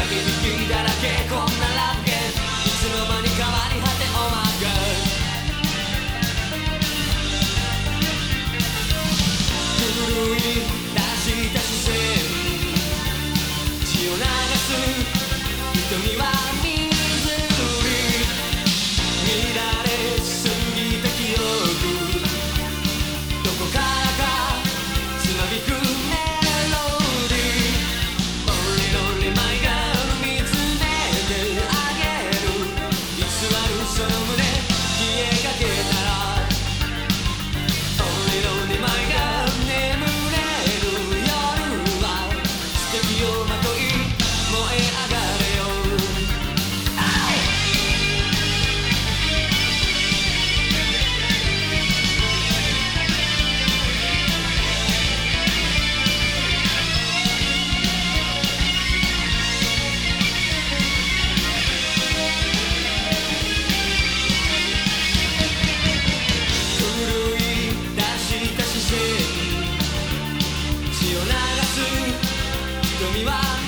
けに気だらけこんなラブゲームいつの間に変わり果て Oh my god 古い出した視線血を流す瞳は水乱れすぎた記憶どこからかつまびくメロディー Only my girl 見つめてあげる偽るその胸消えかけたら Only my girl 眠れる夜は素敵をまとい燃え上がれよ血を流す瞳は